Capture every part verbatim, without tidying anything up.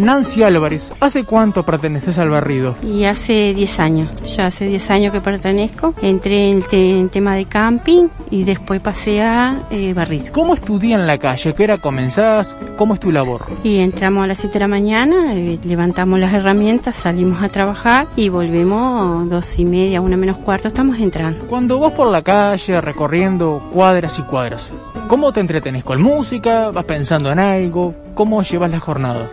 Nancy Álvarez, ¿hace cuánto perteneces al barrido? Y hace diez años, ya hace diez años que pertenezco. Entré en el te- en tema de camping y después pasé a eh, barrido. ¿Cómo es tu día en la calle? ¿Qué hora comenzás? ¿Cómo es tu labor? Y entramos a las siete de la mañana, eh, levantamos las herramientas, salimos a trabajar y volvemos dos y media, una menos cuarto, estamos entrando. Cuando vas por la calle recorriendo cuadras y cuadras, ¿cómo te entretenés? ¿Con música? ¿Vas pensando en algo? ¿Cómo llevas la jornada?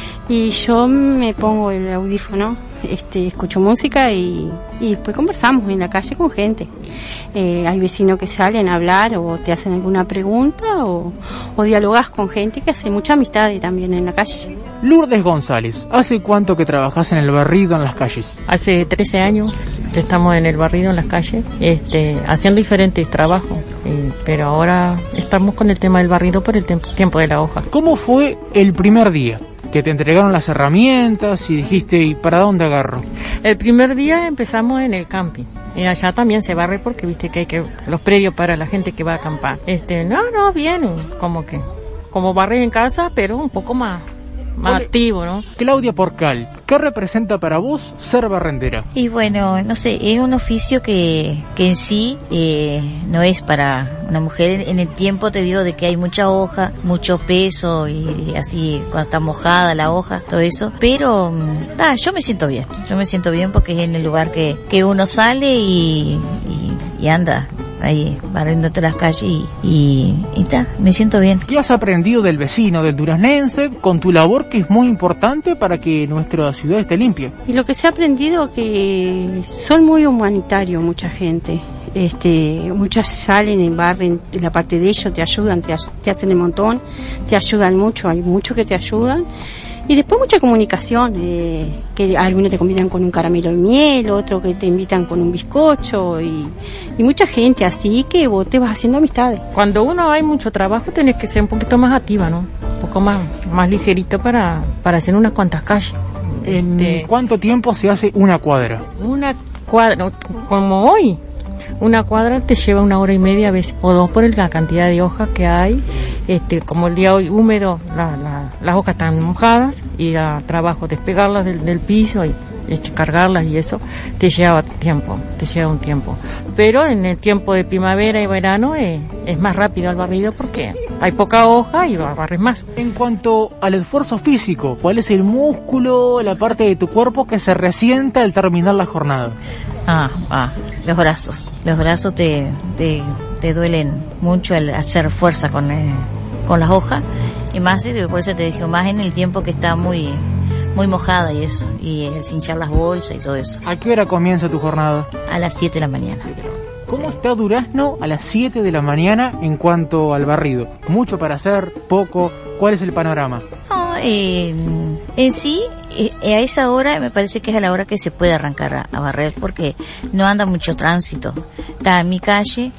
Y yo me pongo el audífono, este, escucho música y, y después conversamos en la calle con gente. Eh, hay vecinos que salen a hablar o te hacen alguna pregunta o, o dialogas con gente que hace mucha amistad también en la calle. Lourdes González, ¿hace cuánto que trabajás en el barrido en las calles? Hace trece años que estamos en el barrido en las calles, este, haciendo diferentes trabajos, eh, pero ahora estamos con el tema del barrido por el tem- tiempo de la hoja. ¿Cómo fue el primer día que te entregaron las herramientas y dijiste, ¿y para dónde agarro? El primer día empezamos en el camping. Y allá también se barre porque viste que hay que los predios para la gente que va a acampar. Este, no, no, bien, como que, como barrer en casa, pero un poco más, más Vale. activo, ¿no? Claudia Porcal, ¿qué representa para vos ser barrendera? Y bueno, no sé, es un oficio que, que en sí eh, no es para una mujer. En el tiempo te digo de que hay mucha hoja, mucho peso y así cuando está mojada la hoja, todo eso. Pero ah, yo me siento bien, yo me siento bien porque es en el lugar que, que uno sale y, y, y anda ahí barriéndote las calles y, y, y ta, me siento bien. ¿Qué has aprendido del vecino, del duraznense, con tu labor que es muy importante para que nuestra ciudad esté limpia? Y lo que se ha aprendido que son muy humanitarios mucha gente. Este, muchas salen y barren la parte de ellos, te ayudan, te, te hacen el montón, te ayudan mucho, hay muchos que te ayudan. Y después mucha comunicación, eh, que algunos te convidan con un caramelo de miel, otros que te invitan con un bizcocho y, y mucha gente así que vos te vas haciendo amistades. Cuando uno hay mucho trabajo tenés que ser un poquito más activa, ¿no? Un poco más, más ligerito para, para hacer unas cuantas calles. ¿En Este, cuánto tiempo se hace una cuadra? Una cuadra, como hoy, una cuadra te lleva una hora y media a veces, o dos por la cantidad de hojas que hay. Este, como el día hoy húmedo, la, la, las hojas están mojadas y a trabajo despegarlas del, del piso y cargarlas y eso te lleva tiempo, te lleva un tiempo. Pero en el tiempo de primavera y verano es, es más rápido el barrido porque hay poca hoja y barres más. En cuanto al esfuerzo físico, ¿cuál es el músculo, la parte de tu cuerpo que se resienta al terminar la jornada? Ah, ah, los brazos. Los brazos te, te, te duelen mucho al hacer fuerza con, eh, con las hojas. Y más, por eso te digo, más en el tiempo que está muy, muy mojada y eso. Y el cinchar las bolsas y todo eso. ¿A qué hora comienza tu jornada? A las siete de la mañana. ¿Cómo Sí. está Durazno a las siete de la mañana en cuanto al barrido? ¿Mucho para hacer? ¿Poco? ¿Cuál es el panorama? No, eh, en sí, eh, a esa hora me parece que es a la hora que se puede arrancar a, a barrer porque no anda mucho tránsito. Está en mi calle,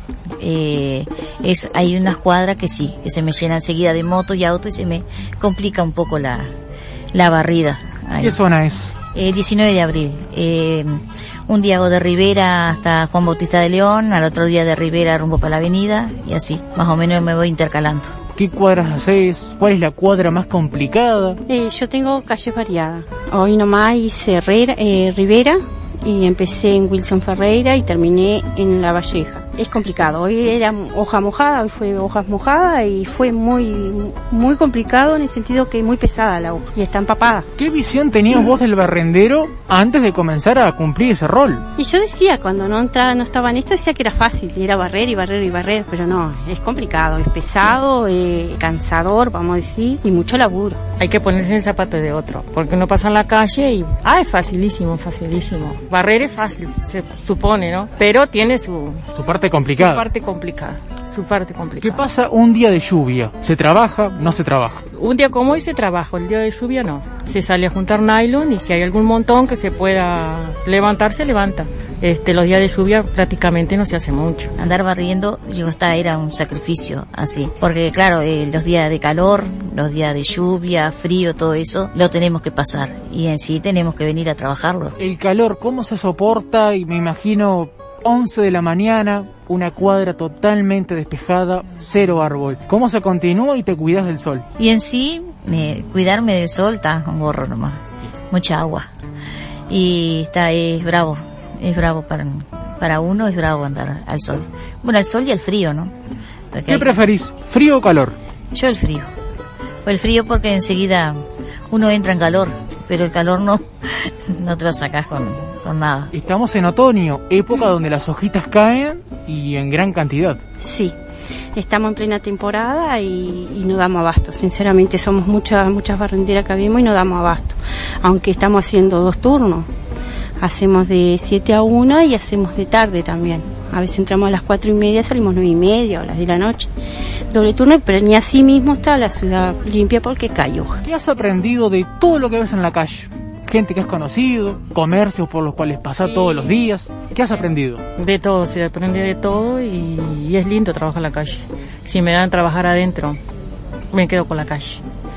eh, es hay unas cuadras que sí, que se me llenan enseguida de motos y autos y se me complica un poco la, la barrida. Ahí. ¿Qué zona es? Eh, diecinueve de abril. Eh, un día hago de Rivera hasta Juan Bautista de León, al otro día de Rivera rumbo para la avenida y así, más o menos me voy intercalando. ¿Qué cuadras haces? ¿Cuál es la cuadra más complicada? Eh, yo tengo calles variadas. Hoy nomás hice Herrera, eh, Rivera y empecé en Wilson Ferreira y terminé en La Valleja. Es complicado, hoy era hoja mojada, hoy fue hojas mojadas y fue muy muy complicado en el sentido que muy pesada la hoja y está empapada. ¿Qué visión tenías vos del barrendero antes de comenzar a cumplir ese rol? Y yo decía, cuando no entraba, no estaba en esto, decía que era fácil, era barrer y barrer y barrer, pero no, es complicado, es pesado, eh, cansador, vamos a decir, y mucho laburo. Hay que ponerse en el zapato de otro, porque uno pasa en la calle y, ah, es facilísimo, facilísimo. Barrer es fácil, se supone, ¿no? Pero tiene su, Su parte complicada. su parte complicada, su parte complicada. ¿Qué pasa un día de lluvia? ¿Se trabaja? ¿No se trabaja? Un día como hoy se trabaja, el día de lluvia no. Se sale a juntar nylon y si hay algún montón que se pueda levantar, se levanta. Este, los días de lluvia prácticamente no se hace mucho. Andar barriendo, yo hasta era un sacrificio así, porque claro, eh, los días de calor, los días de lluvia, frío, todo eso, lo tenemos que pasar y en sí tenemos que venir a trabajarlo. El calor, ¿cómo se soporta? Y me imagino once de la mañana, una cuadra totalmente despejada, cero árbol. ¿Cómo se continúa y te cuidas del sol? Y en sí, eh, cuidarme del sol, está con gorro nomás, mucha agua. Y está, es bravo, es bravo para, para uno, es bravo andar al sol. Bueno, al sol y al frío, ¿no? Porque ¿Qué hay... preferís, frío o calor? Yo el frío. El frío porque enseguida uno entra en calor, pero el calor no, no te lo sacas con, con nada. Estamos en otoño, época donde las hojitas caen y en gran cantidad. Sí, estamos en plena temporada y, y no damos abasto. Sinceramente somos muchas muchas barrenderas que habemos y no damos abasto. Aunque estamos haciendo dos turnos. Hacemos de siete a una y hacemos de tarde también. A veces entramos a las cuatro y media, salimos nueve y media o a las de la noche. Doble turno, pero ni así mismo está la ciudad limpia porque cae hoja. ¿Qué has aprendido de todo lo que ves en la calle? Gente que has conocido, comercios por los cuales pasás sí. todos los días. ¿Qué has aprendido? De todo, se aprende de todo y, y es lindo trabajar en la calle. Si me dan trabajar adentro, me quedo con la calle.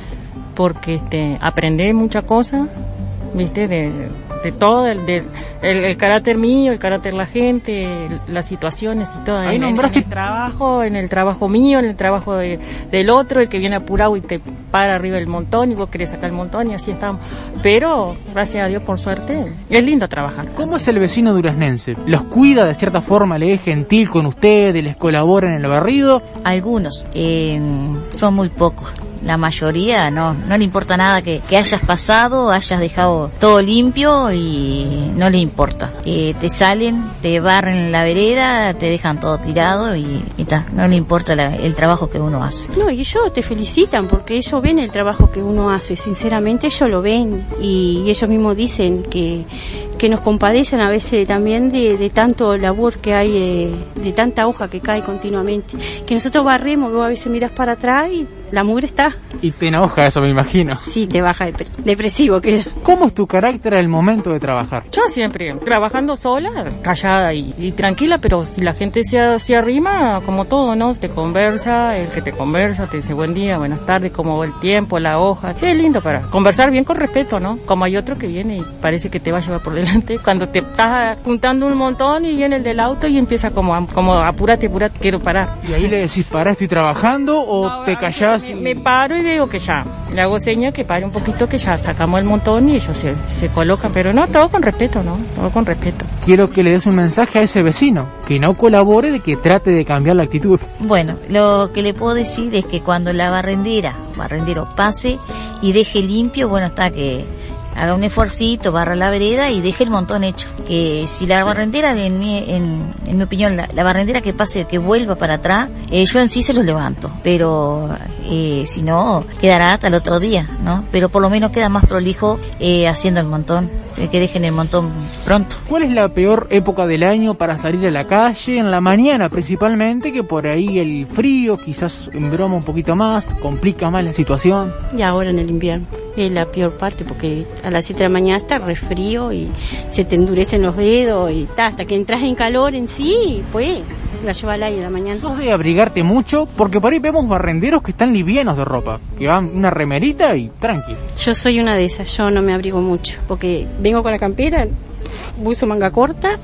Porque este, aprendí muchas cosas, viste, de, de todo, el, de, el, el carácter mío, el carácter de la gente, el, las situaciones y todo. Ahí en, nombraste... en el trabajo, en el trabajo mío, en el trabajo de, del otro, el que viene apurado y te para arriba el montón y vos querés sacar el montón y así estamos. Pero, gracias a Dios, por suerte, es lindo trabajar. ¿Cómo es el vecino duraznense? ¿Los cuida de cierta forma, le es gentil con ustedes, les colabora en el barrido? Algunos, eh, son muy pocos. La mayoría no, no le importa nada que, que hayas pasado, hayas dejado todo limpio y no le importa. Eh, te salen, te barren la vereda, te dejan todo tirado y, y ta, no le importa la, el trabajo que uno hace. No, y ellos te felicitan porque ellos ven el trabajo que uno hace, sinceramente ellos lo ven y, y ellos mismos dicen que, que nos compadecen a veces también de, de tanto labor que hay, de, de tanta hoja que cae continuamente. Que nosotros barremos, vos a veces miras para atrás y la mugre está. Y te enoja eso, me imagino. Sí, te baja dep- depresivo queda. ¿Cómo es tu carácter al momento de trabajar? Yo siempre, trabajando sola, callada y, y tranquila, pero si la gente se, se arrima, como todo, ¿no? Te conversa, el que te conversa te dice buen día, buenas tardes, cómo va el tiempo, la hoja. Sí, es lindo para conversar bien con respeto, ¿no? Como hay otro que viene y parece que te va a llevar por delante. Cuando te estás juntando un montón y viene el del auto y empieza como, como apúrate, apúrate, quiero parar. ¿Y ahí le decís, pará, estoy trabajando o no, te callás? Me, y... me paro y digo que ya, le hago seña que pare un poquito, que ya sacamos el montón y ellos se, se colocan, pero no, todo con respeto, ¿no? Todo con respeto. Quiero que le des un mensaje a ese vecino, que no colabore, de que trate de cambiar la actitud. Bueno, lo que le puedo decir es que cuando la barrendera, barrendero pase y deje limpio, bueno, está que haga un esfuercito, barra la vereda y deje el montón hecho. Que si la barrendera, en mi, en, en mi opinión, la, la barrendera que pase, que vuelva para atrás, eh, yo en sí se los levanto, pero eh, si no, quedará hasta el otro día, ¿no? Pero por lo menos queda más prolijo eh, haciendo el montón, eh, que dejen el montón pronto. ¿Cuál es la peor época del año para salir a la calle? En la mañana principalmente, que por ahí el frío quizás embroma un poquito más, complica más la situación. Y ahora en el invierno es la peor parte porque a las siete de la mañana está re frío y se te endurecen los dedos y ta, hasta que entras en calor en sí, pues la lleva al aire en la mañana. ¿Sos de abrigarte mucho? Porque por ahí vemos barrenderos que están livianos de ropa, que van una remerita y tranqui. Yo soy una de esas, yo no me abrigo mucho, porque vengo con la campera, buzo manga corta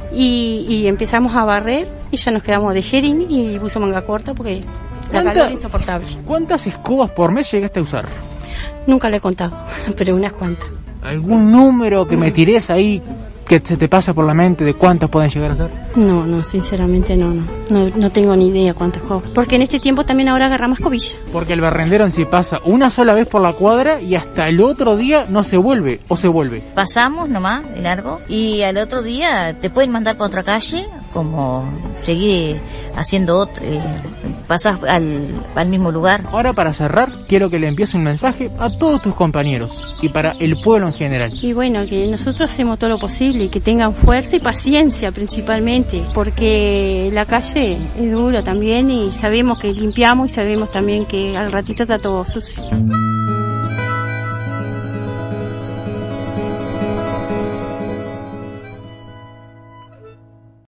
y, y empezamos a barrer y ya nos quedamos de jerin y buzo manga corta porque la calor es insoportable. ¿Cuántas escobas por mes llegaste a usar? Nunca le he contado, pero unas cuantas. ¿Algún número que me tires ahí que se te pasa por la mente de cuántas pueden llegar a ser? No, no, sinceramente no, no, no, no tengo ni idea cuántas cobras. Porque en este tiempo también ahora agarramos cobilla. Porque el barrendero en sí pasa una sola vez por la cuadra y hasta el otro día no se vuelve, o se vuelve. Pasamos nomás de largo y al otro día te pueden mandar para otra calle, como seguir haciendo otro, eh, pasas al, al mismo lugar. Ahora, para cerrar, quiero que le envíes un mensaje a todos tus compañeros y para el pueblo en general. Y bueno, que nosotros hacemos todo lo posible y que tengan fuerza y paciencia principalmente, porque la calle es dura también y sabemos que limpiamos y sabemos también que al ratito está todo sucio.